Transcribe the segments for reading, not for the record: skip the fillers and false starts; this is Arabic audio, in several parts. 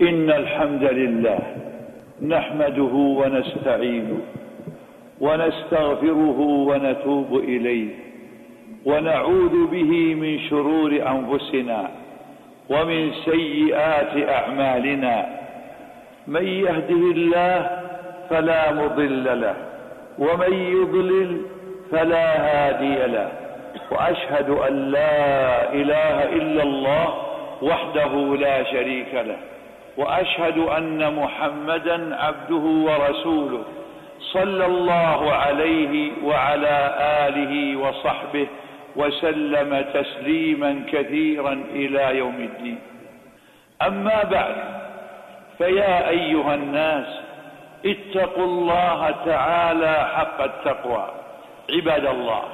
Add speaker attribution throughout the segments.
Speaker 1: إن الحمد لله نحمده ونستعينه ونستغفره ونتوب إليه ونعوذ به من شرور أنفسنا ومن سيئات أعمالنا. من يهده الله فلا مضل له ومن يضلل فلا هادي له، وأشهد أن لا إله إلا الله وحده لا شريك له، وأشهد أن محمدا عبده ورسوله صلى الله عليه وعلى آله وصحبه وسلم تسليما كثيرا إلى يوم الدين. أما بعد، فيا أيها الناس اتقوا الله تعالى حق التقوى. عباد الله،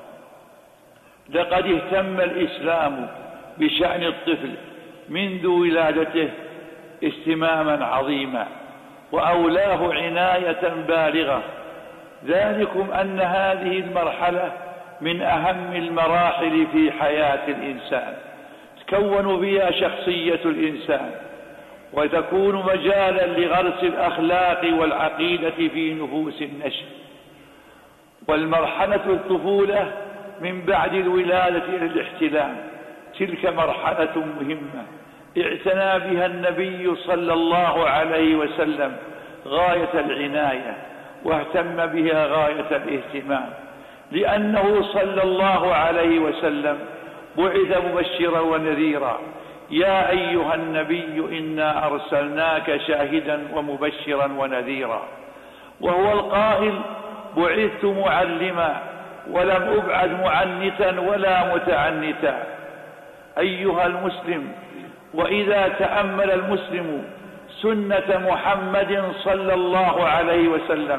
Speaker 1: لقد اهتم الإسلام بشأن الطفل منذ ولادته اهتماما عظيما وأولاه عناية بالغة، ذلكم أن هذه المرحلة من أهم المراحل في حياة الإنسان، تكون فيها شخصية الإنسان وتكون مجالا لغرس الأخلاق والعقيدة في نفوس النشء. والمرحلة الطفولة من بعد الولادة إلى الاحتلام، تلك مرحلة مهمة اعتنى بها النبي صلى الله عليه وسلم غاية العناية واهتم بها غاية الاهتمام، لأنه صلى الله عليه وسلم بعث مبشرا ونذيرا. يا أيها النبي إنا أرسلناك شاهدا ومبشرا ونذيرا، وهو القائل بعثت معلما ولم أبعث معنتا ولا متعنتا. أيها المسلم، وإذا تأمل المسلم سنة محمد صلى الله عليه وسلم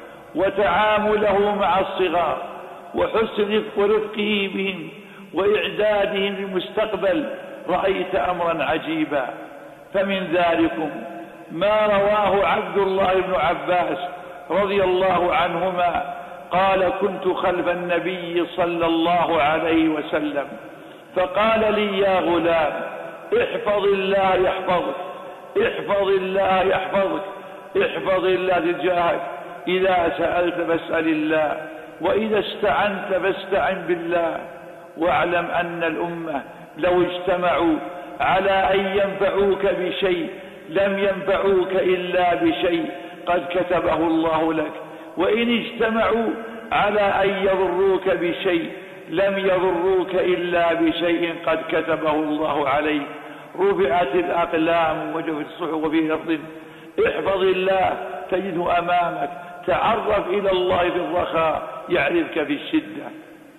Speaker 1: وتعامله مع الصغار وحسن رفقه بهم وإعدادهم للمستقبل، رأيت أمرا عجيبا. فمن ذلكم ما رواه عبد الله بن عباس رضي الله عنهما قال: كنت خلف النبي صلى الله عليه وسلم فقال لي: يا غلام، احفظ الله يحفظك، احفظ الله يحفظك، احفظ الله تجاهك، إذا سألت فاسأل الله، وإذا استعنت فاستعن بالله. واعلم أن الأمة لو اجتمعوا على أن ينفعوك بشيء لم ينفعوك إلا بشيء قد كتبه الله لك، وإن اجتمعوا على أن يضروك بشيء لم يضروك إلا بشيء قد كتبه الله عليك. رفعت الأقلام وجفت الصحف، وفي لفظ: احفظ الله تجده أمامك، تعرف إلى الله في الرخاء يعرفك في الشدة.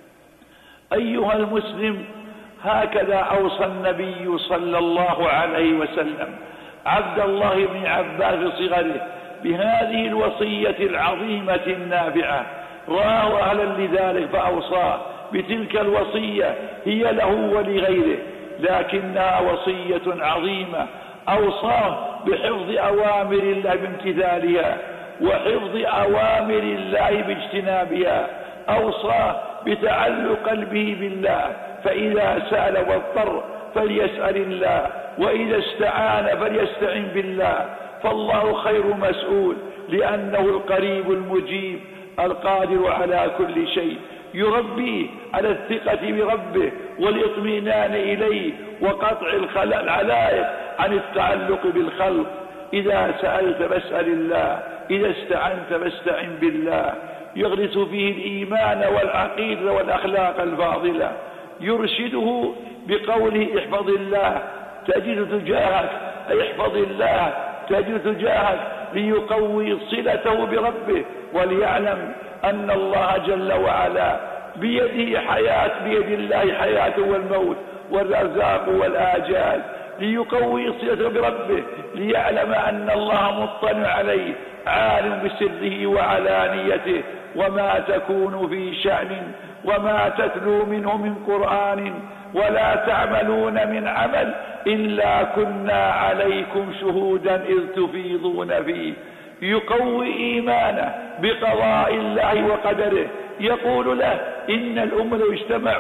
Speaker 1: أيها المسلم، هكذا أوصى النبي صلى الله عليه وسلم عبد الله بن عباس في صغره بهذه الوصية العظيمة النافعة. رأى أهلا لذلك فأوصاه بتلك الوصية، هي له ولغيره، لكنها وصية عظيمة. أوصاه بحفظ أوامر الله بامتثالها وحفظ أوامر الله باجتنابها. أوصاه بتعلق قلبه بالله، فإذا سأل واضطر فليسأل الله، وإذا استعان فليستعن بالله، فالله خير مسؤول، لأنه القريب المجيب القادر على كل شيء. يربيه على الثقة بربه والاطمئنان إليه وقطع العلائق عن التعلق بالخلق. إذا سألت فاسأل الله، إذا استعنت فاستعن بالله. يغرس فيه الإيمان والعقيدة والأخلاق الفاضلة. يرشده بقوله: احفظ الله تجد تجاهك، احفظ الله تجد تجاهك، ليقوي صلته بربه، وليعلم أن الله جل وعلا بيد الله حياة والموت والرزاق والآجال. ليقوي صلته بربه، ليعلم أن الله مطلع عليه، عالم بسره وعلانيته، وما تكون في شأن وما تتلو منه من قرآن ولا تعملون من عمل إلا كنا عليكم شهودا إذ تفيضون فيه. يقوي إيمانه بقضاء الله وقدره. يقول له: إن الأمة لو اجتمعوا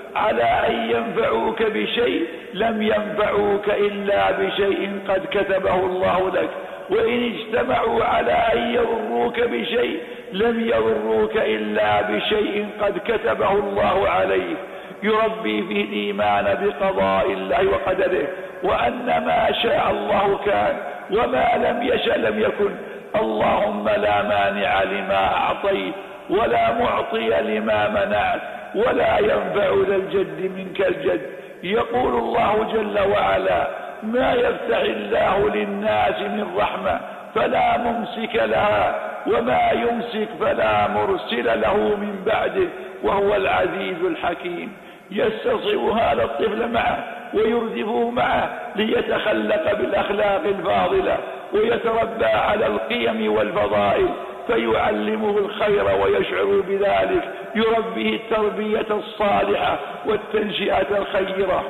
Speaker 1: على أن ينفعوك بشيء لم ينفعوك إلا بشيء قد كتبه الله لك، وإن اجتمعوا على أن يضروك بشيء لم يضروك إلا بشيء قد كتبه الله عليك. يربي فيه الإيمان بقضاء الله وقدره، وأن ما شاء الله كان وما لم يشأ لم يكن. اللهم لا مانع لما أعطيت ولا معطي لما منعت ولا ينفع ذا الجد منك الجد. يقول الله جل وعلا: ما يفتح الله للناس من رحمة فلا ممسك لها وما يمسك فلا مرسل له من بعده وهو العزيز الحكيم. يستصعب هذا الطفل معه ويردفه معه ليتخلق بالأخلاق الفاضلة ويتربى على القيم والفضائل، فيعلمه الخير ويشعر بذلك، يربيه التربية الصالحة والتنشئة الخيرة.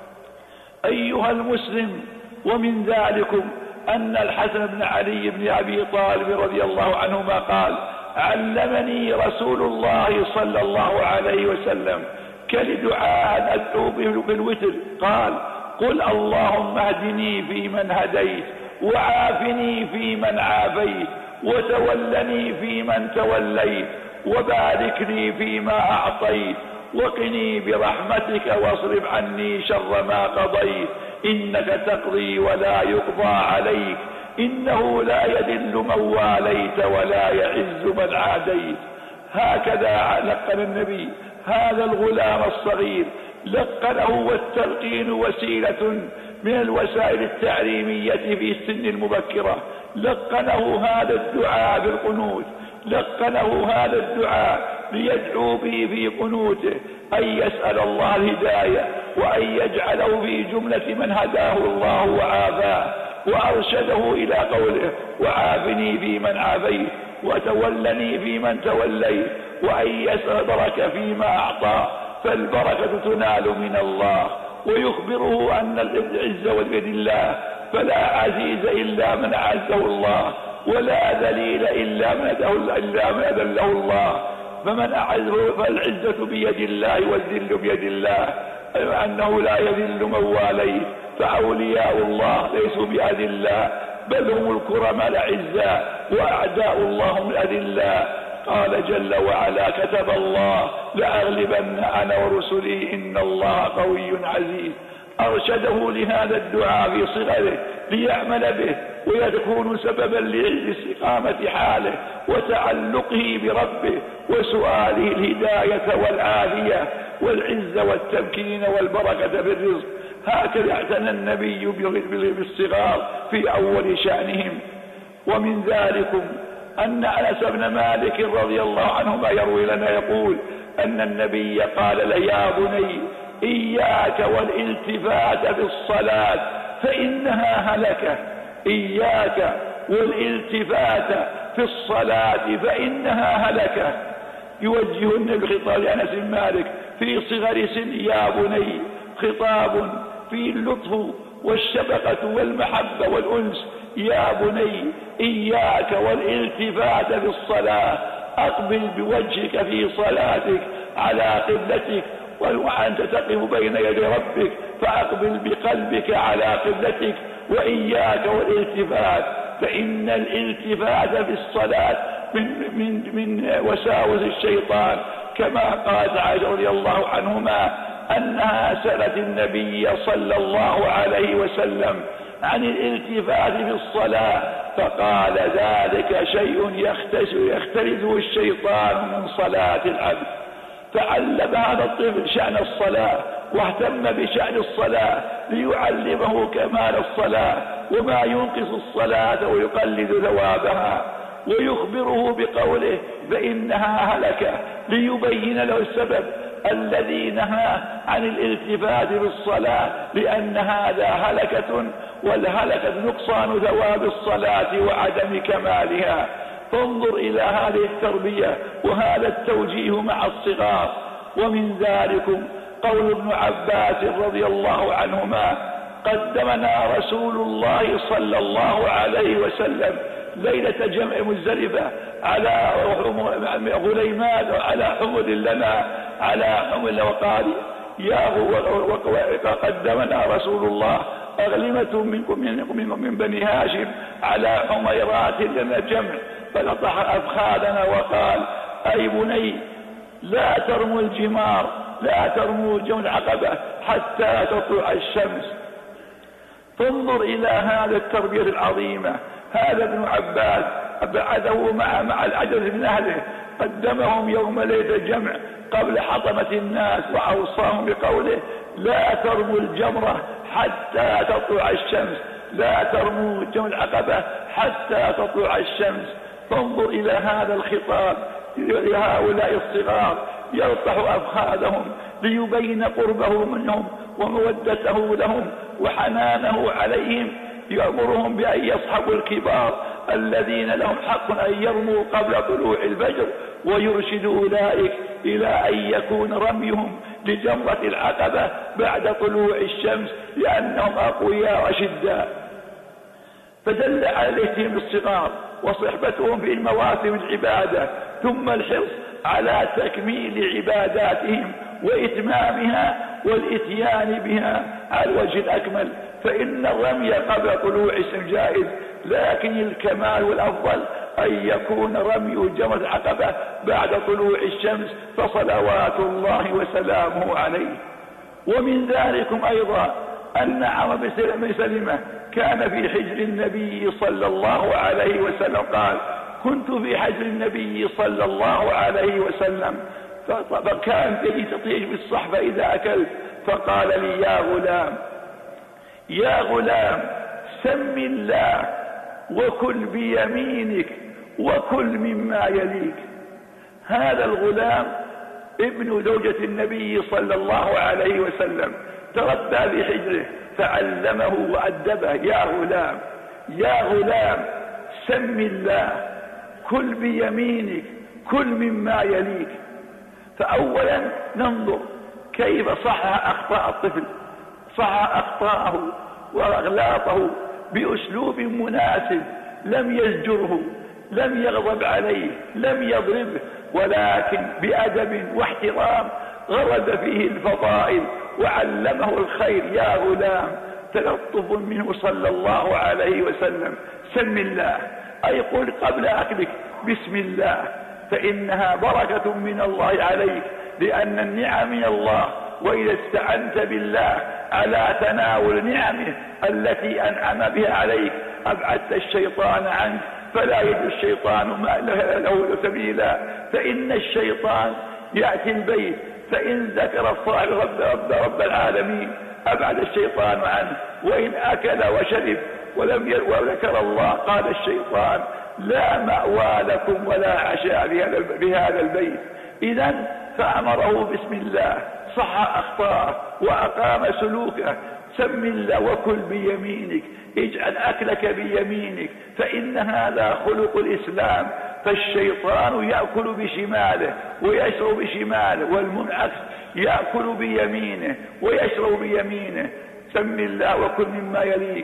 Speaker 1: أيها المسلم، ومن ذلكم أن الحسن بن علي بن أبي طالب رضي الله عنهما قال: علمني رسول الله صلى الله عليه وسلم كلدعاء أدعو بالوتر، قال: قل اللهم اهدني فيمن هديت وعافني فيمن عافيت وتولني فيمن توليت وبارك لي فيما أعطيت وقني برحمتك واصرف عني شر ما قضيت، إنك تقضي ولا يقضى عليك، إنه لا يذل من واليت ولا يعز من عاديت. هكذا لقن النبي هذا الغلام الصغير، لقنه، والتلقين وسيلة من الوسائل التعليمية في السن المبكرة. لقنه هذا الدعاء بالقنوت، لقنه هذا الدعاء ليدعو به في قنوته أن يسأل الله الهداية وأن يجعله في جملة من هداه الله وعافاه، وأرشده إلى قوله: وعافني فيمن عافيت وتولني فيمن توليت، وأن يسأل بركة فيما أعطى، فالبركة تنال من الله. ويخبره أن العزة بيد الله، فلا عزيز إلا من أعزه الله، ولا ذليل إلا من أذله الله. فمن أعزه فالعزة بيد الله والذل بيد الله، أنه لا يذل من واليه، فأولياء الله ليسوا بأذلاء بل هم الكرماء الأعزاء، وأعداء الله هم الأذلاء. قال جل وعلا: كتب الله لأغلبن أنا ورسلي إن الله قوي عزيز. أرشده لهذا الدعاء في صغره ليعمل به ويكون سببا لاستقامة حاله وتعلقه بربه وسؤاله الهداية والعافية والعزة والتمكين والبركة بالرزق. هكذا اعتنى النبي بالصغار في أول شأنهم. ومن ذلكم أن أنس بن مالك رضي الله عنهما يروي لنا يقول أن النبي قال له: يا بني إياك والالتفات بالصلاة فإنها هلكة، إياك والالتفات في الصلاة فإنها هلكة. يوجه النبي خطاب لأنس بن مالك في صغر سن: يا بني، خطاب فيه اللطف والشفقة والمحبة والأنس. يا بني إياك والالتفات بالصلاة، أقبل بوجهك في صلاتك على قبلتك، وأنت تقف بين يدي ربك فأقبل بقلبك على قبلتك. وإياك والالتفات، فإن الالتفات في الصلاة من وساوس الشيطان، كما قالت عائشة رضي الله عنهما أنها سألت النبي صلى الله عليه وسلم عن الالتفات في الصلاة، فقال: ذلك شيء يختلزه الشيطان من صلاة العبد. فعلم هذا الطفل شأن الصلاة واهتم بشأن الصلاة ليعلمه كمال الصلاة وما ينقص الصلاة ويقلد ثوابها، ويخبره بقوله: فإنها هلكة، ليبين له السبب الذي نهى عن الالتفات بالصلاة، لأن هذا هلكة، والهلكة نقصان ثواب الصلاة وعدم كمالها. فانظر إلى هذه التربية وهذا التوجيه مع الصغار. ومن ذلكم قول ابن عباس رضي الله عنهما: قدمنا رسول الله صلى الله عليه وسلم ليلة جمع مزدلفة على غليمان وعلى حمل لنا على حمل، وقال: قدمنا رسول الله أغلمة من بني هاشم على حميرات لنا جمع، فلطح أفخاذنا وقال: أي بني لا ترموا الجمار، لا ترموا جمع العقبة حتى تطلع الشمس. فانظر إلى هذا التربية العظيمة. هذا ابن عباس بعده مع العجز من أهله، قدمهم يوم ليلة الجمع قبل حطمة الناس، وأوصاهم بقوله: لا ترموا الجمرة حتى تطلع الشمس، لا ترموا جمع العقبة حتى تطلع الشمس. فانظر إلى هذا الخطاب لهؤلاء الصغار، يلطح أفخاذهم ليبين قربه منهم ومودته لهم وحنانه عليهم. يأمرهم بأن يصحبوا الكبار الذين لهم حق أن يرموا قبل طلوع الفجر، ويرشد أولئك إلى أن يكون رميهم لجمرة العقبة بعد طلوع الشمس، لأنهم أقوياء وشداء. فدل على الاهتمام بالصغار وصحبتهم في المواسم العبادة، ثم الحرص على تكميل عباداتهم وإتمامها والإتيان بها على الوجه الأكمل. فإن الرمي قبل طلوع الشمس جائز، لكن الكمال والأفضل أن يكون رمي جمرة العقبة بعد طلوع الشمس، فصلوات الله وسلامه عليه. ومن ذلكم أيضا أن عمرو بن سلمة كان في حجر النبي صلى الله عليه وسلم، قال: كنت في حجر النبي صلى الله عليه وسلم، فكان يدي تطيش بالصحبة إذا أكلت، فقال لي: يا غلام سم الله وكل بيمينك وكل مما يليك. هذا الغلام ابن زوجة النبي صلى الله عليه وسلم تربى في حجره فعلمه وأدبه: يا غلام سم الله، كل بيمينك، كل مما يليك. فأولا ننظر كيف صحح أخطاء الطفل، صحح أخطاءه وأغلاطه بأسلوب مناسب، لم يزجره، لم يغضب عليه، لم يضربه، ولكن بأدب واحترام غرد فيه الفضائل وعلمه الخير. يا غلام، تلطف منه صلى الله عليه وسلم: سم الله، أي قل قبل أكلك بسم الله، فإنها بركة من الله عليك، لأن النعم من الله، وإذا استعنت بالله على تناول نعمه التي أنعم بها عليك أبعدت الشيطان عنك، فلا يجد الشيطان ما له سبيلا. فإن الشيطان يأتي البيت، فإن ذكر الصاحب رب العالمين أبعد الشيطان عنه، وإن أكل وشرب وذكر الله قال الشيطان: لا مأوى لكم ولا عشاء بهذا البيت. إذن فأمره بسم الله، صح أخطاءه وأقام سلوكه. سم الله وكل بيمينك، اجعل أكلك بيمينك، فإن هذا خلق الإسلام. فالشيطان يأكل بشماله ويشرب بشماله، والمنعكس يأكل بيمينه ويشرب بيمينه. سم الله وكل مما يليك،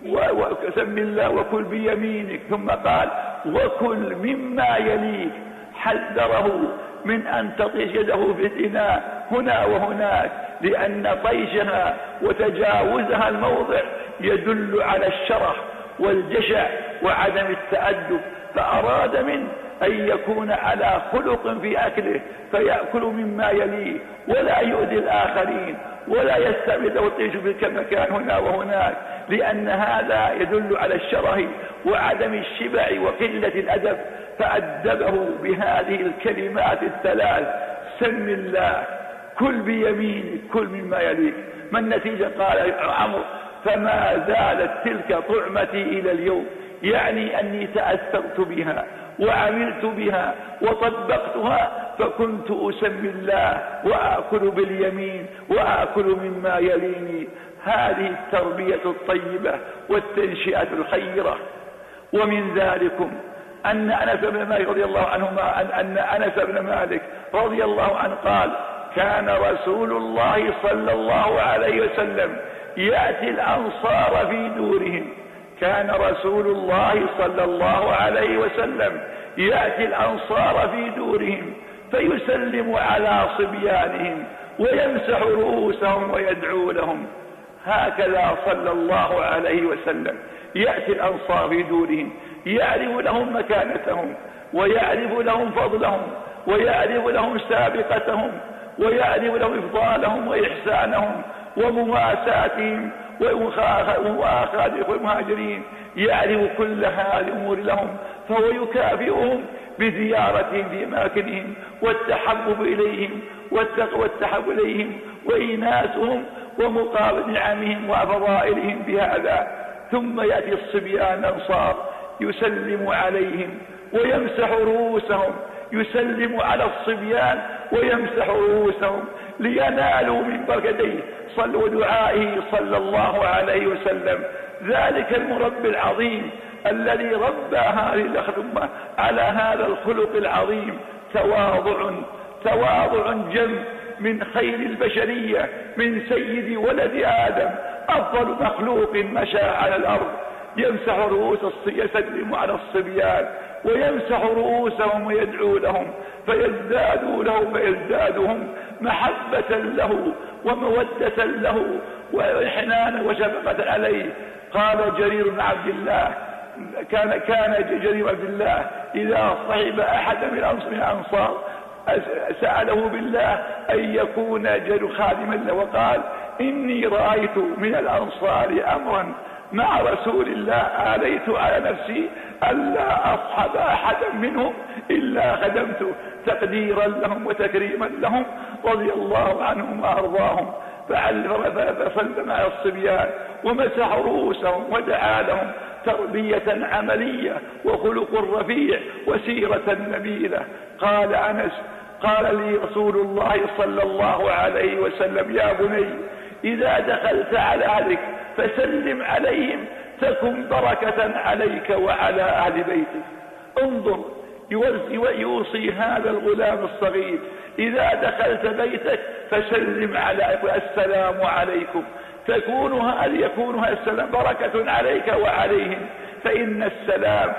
Speaker 1: وسم الله وكل بيمينك. ثم قال: وكل مما يليك، حذره من أن تطيش يده في الإناء هنا وهناك، لأن طيشها وتجاوزها الموضع يدل على الشرح والجشع وعدم التأدب. فأراد منه أن يكون على خلق في أكله، فيأكل مما يليه ولا يؤذي الآخرين ولا يستعمل ويطيش في مكان هنا وهناك، لأن هذا يدل على الشره وعدم الشبع وقلة الأدب. فأدبه بهذه الكلمات الثلاث: سم الله، كل بيمينك، كل مما يليك. ما النتيجة؟ قال عمرو: فما زالت تلك طعمتي إلى اليوم، يعني أني تأثرت بها وعملت بها وطبقتها، فكنت أسمي الله وأكل باليمين وأكل مما يليني. هذه التربية الطيبة والتنشئة الخيرة. ومن ذلكم أن أنس بن مالك رضي الله عنهما أن أنس بن مالك رضي الله عنه قال: كان رسول الله صلى الله عليه وسلم يأتي الأنصار في دورهم. كان رسول الله صلى الله عليه وسلم يأتي الأنصار في دورهم، فيسلم على صبيانهم ويمسح رؤوسهم ويدعو لهم. هكذا صلى الله عليه وسلم يأتي الأنصار في دورهم، يعرف لهم مكانتهم، ويعرف لهم فضلهم، ويعرف لهم سابقتهم، ويعرف لهم إفضالهم وإحسانهم ومواساتهم ومؤاخاة المهاجرين، يعرف كل هذه الأمور لهم، فهو يكافئهم بزيارتهم في أماكنهم والتحبب إليهم والتحب إليهم وإيناسهم ومقابل نعمهم وفضائلهم بهذا. ثم يأتي الصبيان الأنصار يسلم عليهم ويمسح رؤوسهم، يسلم على الصبيان ويمسح رؤوسهم لينالوا من بركته ودعائه صلى الله عليه وسلم. ذلك المربي العظيم الذي ربى هذه الأمة على هذا الخلق العظيم، تواضع جم من خير البشرية، من سيد ولد آدم، أفضل مخلوق مشى على الأرض، يمسح رؤوس يسلم على الصبيان ويمسح رؤوسهم ويدعو لهم فيزدادهم محبة له ومودة له وإحنانا وشفقة عليه. قال جرير بن عبد الله، كان جرير بن عبد الله إذا صحب أحد من الأنصار سأله بالله أن يكون جرير خادما له، وقال إني رأيت من الأنصار أمرا مع رسول الله آليت على نفسي ألا أصحب أحدا منهم إلا خدمته، تقديرا لهم وتكريما لهم رضي الله عنهم وأرضاهم. فسلم على الصبيان ومسح رؤوسهم ودعا لهم تربية عملية وخلق رفيع وسيرة نبيلة. قال أنس قال لي رسول الله صلى الله عليه وسلم يا بني إذا دخلت على أهلك فسلم عليهم تكن بركة عليك وعلى أهل بيتك. انظر يوصي هذا الغلام الصغير إذا دخلت بيتك فسلم على السلام عليكم، يكون هذا السلام بركة عليك وعليهم، فإن السلام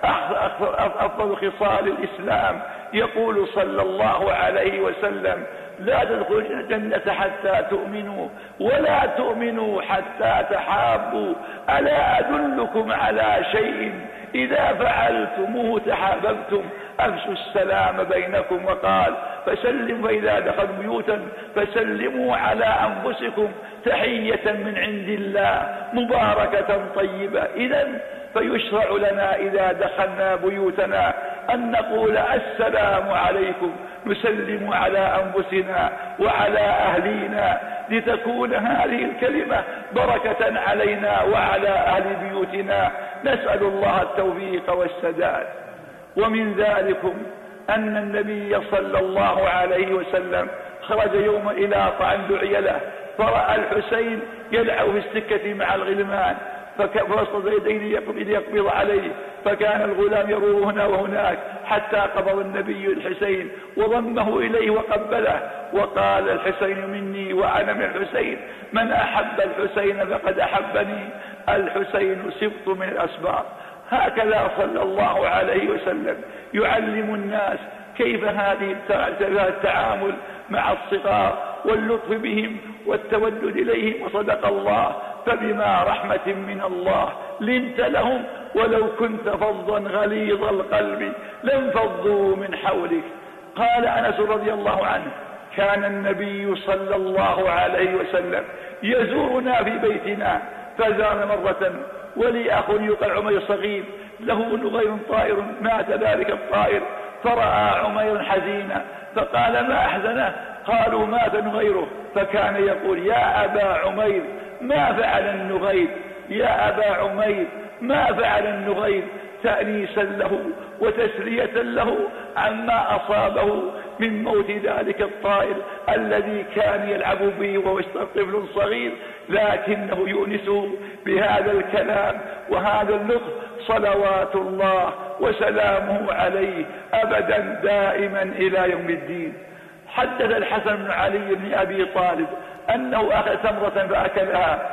Speaker 1: أفضل خصال الإسلام. يقول صلى الله عليه وسلم لا تدخلوا الجنة حتى تؤمنوا ولا تؤمنوا حتى تحابوا، ألا أدلكم على شيء إذا فعلتموه تحاببتم، أفشوا السلام بينكم. وقال فسلم فإذا دخلوا بيوتا فسلموا على أنفسكم تحية من عند الله مباركة طيبة. إذن فيشرع لنا إذا دخلنا بيوتنا أن نقول السلام عليكم، نسلم على أنفسنا وعلى أهلينا لتكون هذه الكلمة بركة علينا وعلى أهل بيوتنا. نسأل الله التوفيق والسداد. ومن ذلكم أن النبي صلى الله عليه وسلم خرج يوم إلى طعن دعي له، فرأى الحسين يلعب في السكة مع الغلمان، فوسط يديه يقبض عليه، فكان الغلام يروه هنا وهناك حتى قبض النبي الحسين وضمه إليه وقبله، وقال الحسين مني وأنا من الحسين، من أحب الحسين فقد أحبني، الحسين سبط من الأسباط. هكذا صلى الله عليه وسلم يعلم الناس كيف هذه التعامل مع الصغار واللطف بهم والتودد إليهم. وصدق الله فبما رحمة من الله لنت لهم ولو كنت فظا غليظ القلب لانفضوا من حولك. قال أنس رضي الله عنه كان النبي صلى الله عليه وسلم يزورنا في بيتنا، فزارنا مرة ولي أخ يقال عمير صغير له نغير طائر، مات ذلك الطائر، فرأى عمير حزينا فقال ما أحزنه؟ قالوا مات نغيره، فكان يقول يا أبا عمير ما فعل النغير، يا أبا عمير ما فعل النغير، تأنيسا له وتسلية له عما أصابه من موت ذلك الطائر الذي كان يلعب به وهو طفل صغير، لكنه يؤنسه بهذا الكلام وهذا اللطف صلوات الله وسلامه عليه أبدا دائما إلى يوم الدين. حدث الحسن بن علي بن أبي طالب أنه أخذ تمرة فأكلها،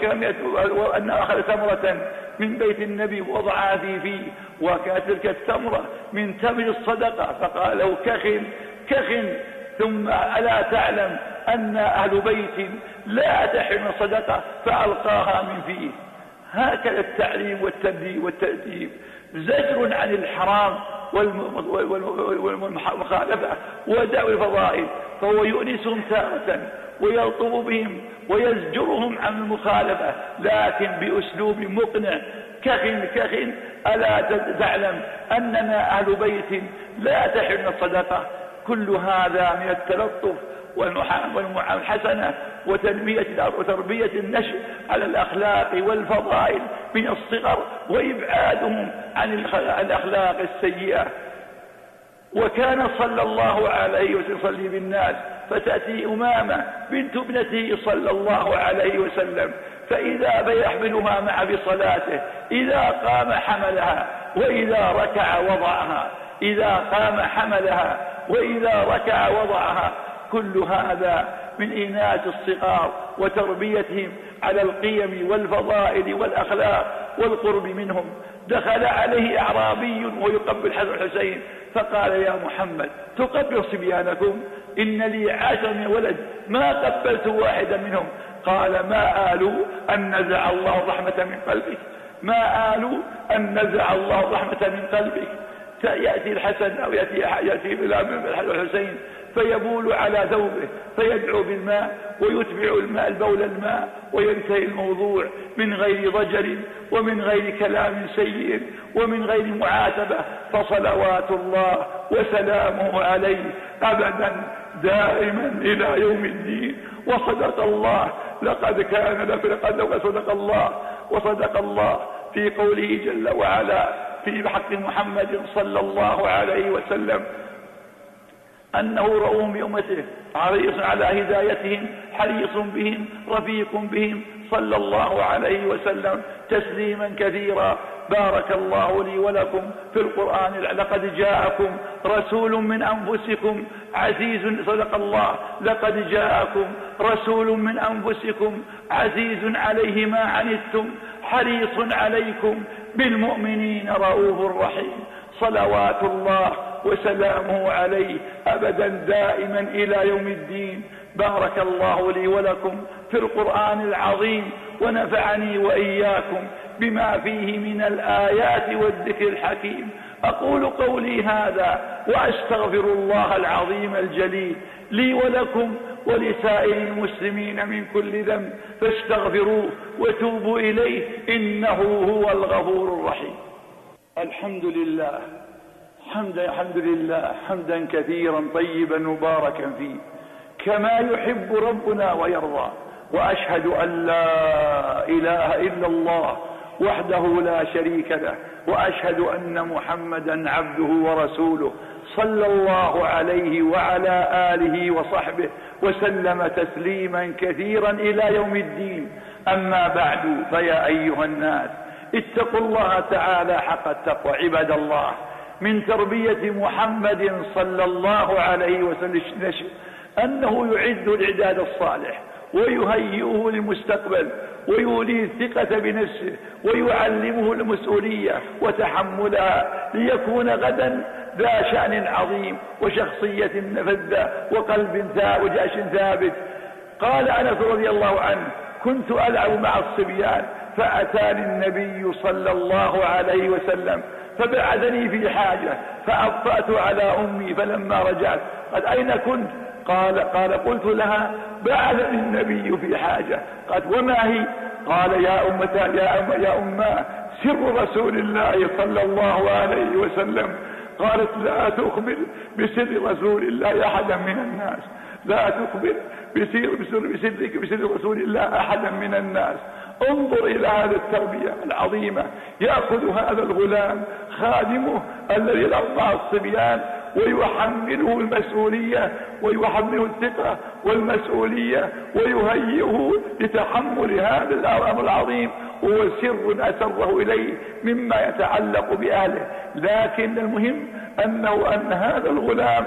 Speaker 1: وأنه أخذ تمرة من بيت النبي ووضعها فيه، وكانت تلك التمرة من تمر الصدقة، فقال له كخن ثم ألا تعلم أن أهل بيت لا تحرم الصدقة فألقاها من فيه. هكذا التعليم والتأديب زجر عن الحرام والمخالفة ودعوى الفضائل، فهو يؤنسهم تارة ويلطف بهم ويزجرهم عن المخالفة، لكن بأسلوب مقنع كخ ألا تعلم أننا أهل بيت لا تحرم الصدقة. كل هذا من التلطف والمعاملة الحسنة وتربية النشء على الأخلاق والفضائل من الصغر وإبعادهم عن الأخلاق السيئة. وكان صلى الله عليه وسلم يصلي بالناس، فتأتي أمامة بنت ابنته صلى الله عليه وسلم، فإذا بيحملها مع بصلاته، إذا قام حملها وإذا ركع وضعها، إذا قام حملها وإذا ركع وضعها. كل هذا من إناث الصغار وتربيتهم على القيم والفضائل والأخلاق والقرب منهم. دخل عليه أعرابي ويقبل حسن الحسين فقال: يا محمد تقبل صبيانكم؟ إن لي 10 من ولد ما قبلت واحدا منهم. قال: ما آلوا أن نزع الله الرحمة من قلبك، ما آلوا أن نزع الله الرحمة من قلبك. يأتي الحسن أو يأتي الحسين فيبول على ثوبه فيدعو بالماء ويتبع الماء البول الماء وينتهي الموضوع من غير ضجر ومن غير كلام سيء ومن غير معاتبة، فصلوات الله وسلامه عليه أبدا دائما إلى يوم الدين. وصدق الله، لقد كان لقد صدق الله وصدق الله في قوله جل وعلا في حق محمد صلى الله عليه وسلم أنه رؤوف بأمته حريص على هدايتهم حريص بهم رفيق بهم صلى الله عليه وسلم تسليما كثيرا. بارك الله لي ولكم في القرآن. لقد جاءكم رسول من أنفسكم عزيز، صدق الله، لقد جاءكم رسول من أنفسكم عزيز عليه ما عنتم حريص عليكم بالمؤمنين رؤوف رحيم. صلوات الله وسلامه عليه أبدا دائما إلى يوم الدين. بارك الله لي ولكم في القرآن العظيم ونفعني وإياكم بما فيه من الآيات والذكر الحكيم. أقول قولي هذا وأستغفر الله العظيم الجليل لي ولكم ولسائر المسلمين من كل ذنب، فاستغفروه وتوبوا إليه إنه هو الغفور الرحيم. الحمد لله الحمد لله حمدا كثيرا طيبا مباركا فيه كما يحب ربنا ويرضى. وأشهد أن لا إله إلا الله وحده لا شريك له، وأشهد أن محمدا عبده ورسوله صلى الله عليه وعلى آله وصحبه وسلم تسليما كثيرا إلى يوم الدين. أما بعد، فيا أيها الناس اتقوا الله تعالى حق التقوى. عباد الله، من تربية محمد صلى الله عليه وسلم أنه يعد الإعداد الصالح ويهيئه للمستقبل ويوليه الثقة بنفسه ويعلمه المسؤولية وتحملها ليكون غدا ذا شأن عظيم وشخصية فذة وقلب وجأش ثابت. قال أنس رضي الله عنه: كنت ألعب مع الصبيان فأتاني النبي صلى الله عليه وسلم فبعثني في حاجة فأبطأت على أمي، فلما رجعت قال: أين كنت؟ قال قلت لها: بعثني النبي في حاجة. قالت: وما هي؟ قال: يا أماه سر رسول الله صلى الله عليه وسلم. قالت: لا تخبر بسر رسول الله أحدا من الناس، لا تخبر بسر رسول الله أحدا من الناس. انظر إلى هذه التربية العظيمة. يأخذ هذا الغلام خادمه الذي ربى الصبيان ويحمله المسؤولية ويحمله الثقة والمسؤولية ويهيئه لتحمل هذا الأمر العظيم، وهو سر أسره إليه مما يتعلق بأهله. لكن المهم أن هذا الغلام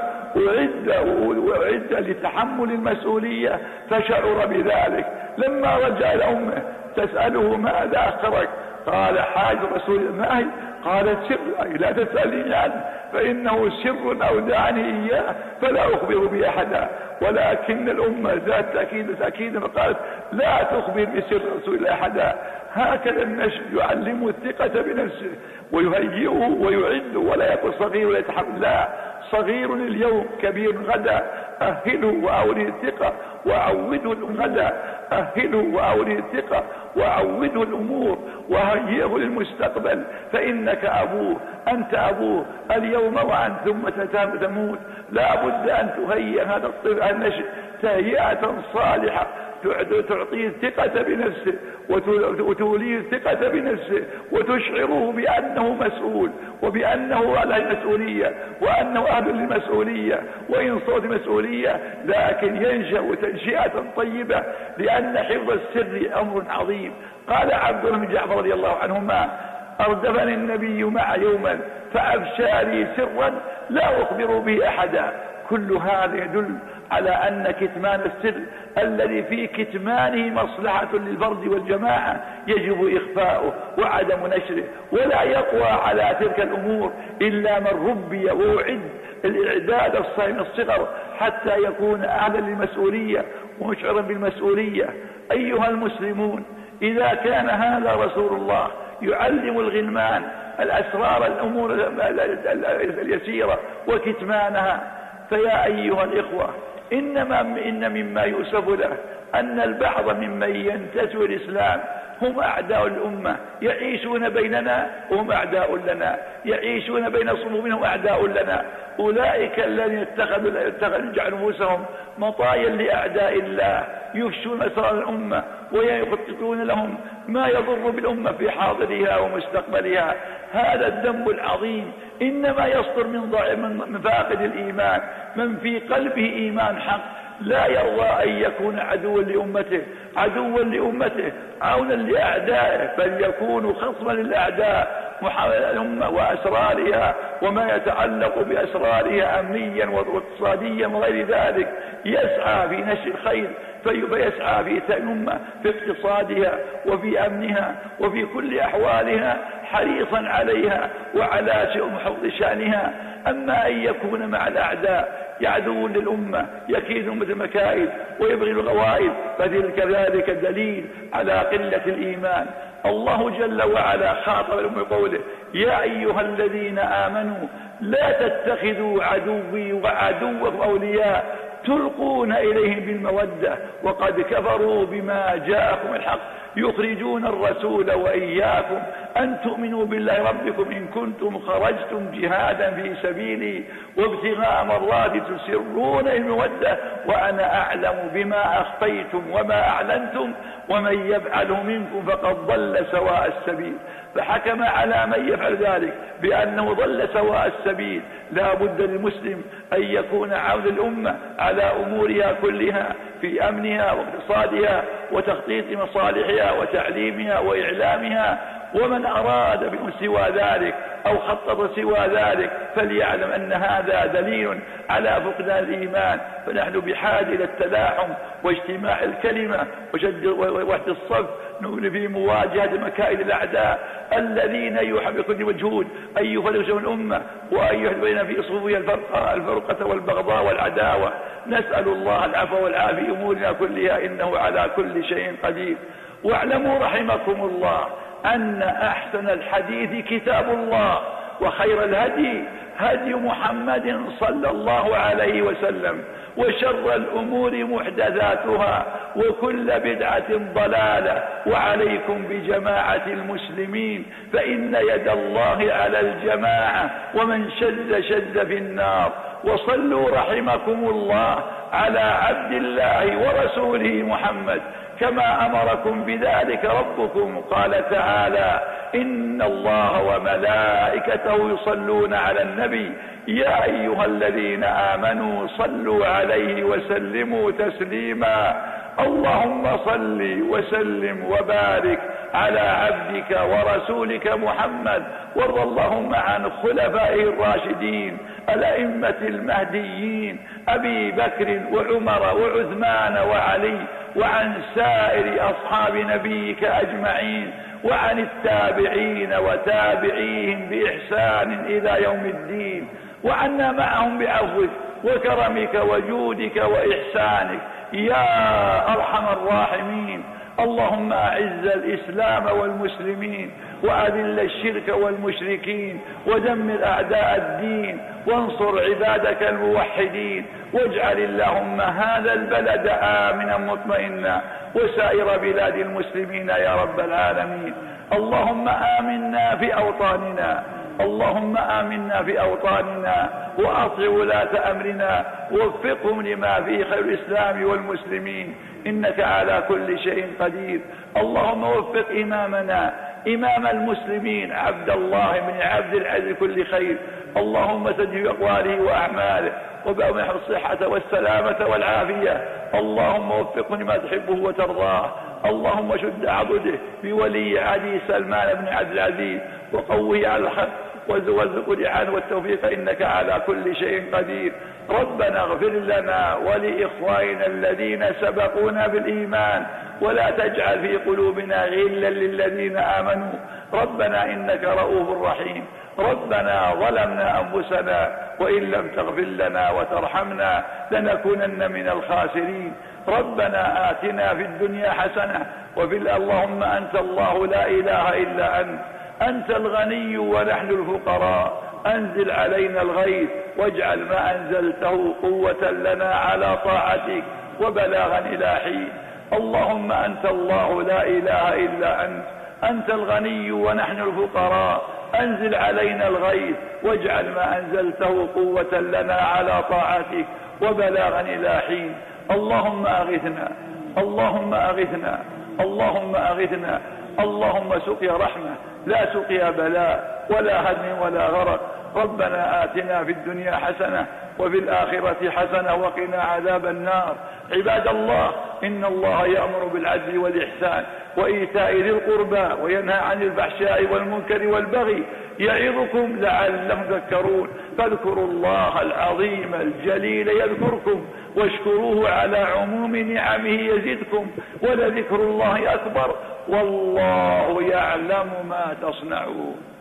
Speaker 1: أعد لتحمل المسؤولية، فشعر بذلك. لما رجع إلى أمه تسأله: ماذا أخرك؟ قال حاج رسول ما هي؟ قال سر، أي لا تسألني عنه فإنه سر أودعني إياه فلا أخبر به أحدا. ولكن الأمة ذات تأكيد فقالت لا تخبر بسر رسول الله أحدا. هكذا النشء يعلم الثقة بنفسه ويهيئه ويعده، ولا يكون صغير ولا يتحمل، لا، صغير اليوم كبير غدا، أهله وأولي الثقة وأعوده غدا، أهله وأولي الثقة وأعوده الأمور وهيئه للمستقبل، فإنك أبوه، أنت أبوه اليوم وأنت ثم تموت. لا بد أن تهيئ هذا الطفل النشء تهيئة صالحة تعطيه الثقة بنفسه وتوليه الثقة بنفسه وتشعره بأنه مسؤول وبأنه على المسؤولية وأنه أهل للمسؤولية وإن صوت مسؤولية، لكن ينشأ تنشئة طيبة، لأن حفظ السر أمر عظيم. قال عبد الله بن جعفر رضي الله عنهما: أردفني النبي مع يوما فأفشى لي سرا لا أخبر به أحدا. كل هذا يدل على أن كتمان السر الذي في كتمانه مصلحة للفرد والجماعة يجب إخفاؤه وعدم نشره، ولا يقوى على تلك الأمور إلا من ربي وأعد الإعداد الصحيح من الصغر حتى يكون أهلا للمسؤولية ومشعرا بالمسؤولية. أيها المسلمون، إذا كان هذا رسول الله يعلم الغلمان الأسرار الأمور اليسيرة وكتمانها، فيا أيها الإخوة، إن مما يؤسف له أن البعض ممن ينتسب الإسلام هم أعداء الأمة، يعيشون بيننا وهم أعداء لنا، يعيشون بين صفوفهم أعداء لنا. أولئك الذين جعلوا أنفسهم مطايا لأعداء الله، يفشون أسرار الأمة ويخططون لهم ما يضر بالأمة في حاضرها ومستقبلها. هذا الذنب العظيم إنما يصدر من فاقد الإيمان، من في قلبه إيمان حق لا يرضى أن يكون عدوا لأمته عونا لأعدائه، بل يكون خصما للأعداء محاولة الأمة وأسرارها وما يتعلق بأسرارها أمنيا واقتصاديا وغير ذلك، يسعى في نشر الخير فيسعى في الأمة في اقتصادها وفي أمنها وفي كل أحوالها حريصا عليها وعلى حفظ شأنها. أما أن يكون مع الأعداء يعدون للأمة يكيدون مثل المكائد ويبغي الغوائد، ذلك دليل على قلة الإيمان. الله جل وعلا خاطب الأمة بقوله: يا أيها الذين آمنوا لا تتخذوا عدوي وعدوكم أولياء تلقون إليهم بالمودة وقد كفروا بما جاءكم الحق يخرجون الرسول وإياكم أن تؤمنوا بالله ربكم إن كنتم خرجتم جهادا في سبيلي وابتغاء مرضاتي تسرون المودة وأنا أعلم بما أخفيتم وما أعلنتم ومن يفعله منكم فقد ضل سواء السبيل. فحكم على من يفعل ذلك بأنه ضل سواء السبيل. لا بد للمسلم أن يكون عون الأمة على أمورها كلها في أمنها واقتصادها وتخطيط مصالحها وتعليمها وإعلامها، ومن أراد سوى ذلك أو خطط سوى ذلك فليعلم أن هذا دليل على فقدان الإيمان. فنحن بحاجة إلى التلاحم واجتماع الكلمة ووحد الصف في مواجهة مكائد الأعداء الذين يحب بكل مجهود أن يفرقوا الأمة وأن يحدث في صفوفها الفرقة والبغضاء والعداوة. نسأل الله العفو والعافية في أمورنا كلها إنه على كل شيء قدير. واعلموا رحمكم الله أن أحسن الحديث كتاب الله وخير الهدي هدي محمد صلى الله عليه وسلم وشر الأمور محدثاتها وكل بدعة ضلالة وعليكم بجماعة المسلمين فإن يد الله على الجماعة ومن شذ في النار. وصلوا رحمكم الله على عبد الله ورسوله محمد كما أمركم بذلك ربكم. قال تعالى: إن الله وملائكته يصلون على النبي يا أيها الذين آمنوا صلوا عليه وسلموا تسليما. اللهم صل وسلم وبارك على عبدك ورسولك محمد، وارض اللهم عن خلفائه الراشدين الأئمة المهديين أبي بكر وعمر وعثمان وعلي، وعن سائر أصحاب نبيك أجمعين، وعن التابعين وتابعيهم بإحسان إلى يوم الدين، وعنا معهم بعفوك وكرمك وجودك وإحسانك يا أرحم الراحمين. اللهم أعز الإسلام والمسلمين، وأذل الشرك والمشركين، ودمر أعداء الدين، وانصر عبادك الموحدين، واجعل اللهم هذا البلد آمنا مطمئنا، وسائر بلاد المسلمين يا رب العالمين. اللهم آمنا في أوطاننا، اللهم آمنا في أوطاننا، وأطع ولاة أمرنا، ووفقهم لما فيه خير الإسلام والمسلمين، إنك على كل شيء قدير. اللهم وفق إمامنا إمام المسلمين عبد الله بن عبد العزيز كل خير، اللهم سدد أقواله وأعماله، وبأمنح الصحة والسلامة والعافية. اللهم وفقه لما تحبه وترضاه. اللهم شد عضده بولي عهده سلمان بن عبد العزيز، وقوه على الحق، وارزقه الإعانة والتوفيق، إنك على كل شيء قدير. ربنا اغفر لنا ولإخواننا الذين سبقونا بالإيمان، ولا تجعل في قلوبنا غلا للذين آمنوا. ربنا إنك رؤوف رحيم. ربنا ظلمنا أنفسنا، وإن لم تغفر لنا وترحمنا لنكونن من الخاسرين. ربنا آتنا في الدنيا حسنة اللهم أنت الله لا إله إلا أنت الغني ونحن الفقراء. أنزل علينا الغيث، واجعل ما أنزلته قوة لنا على طاعتك وبلاغا إلى حين. اللهم أنت الله لا إله إلا أنت الغني ونحن الفقراء. أنزل علينا الغيث، واجعل ما أنزلته قوة لنا على طاعتك وبلاغا إلى حين. اللهم أغثنا، اللهم أغثنا، اللهم أغثنا. اللهم سقيا رحمة لا سقيا بلاء ولا هدم ولا غرق. ربنا آتنا في الدنيا حسنة وفي الآخرة حسنة وقنا عذاب النار. عباد الله، إن الله يأمر بالعدل والإحسان وإيتاء ذي القربى، وينهى عن الفحشاء والمنكر والبغي، يعظكم لعلكم تذكرون. فاذكروا الله العظيم الجليل يذكركم، واشكروه على عموم نعمه يزدكم، ولذكر الله أكبر، والله يعلم ما تصنعون.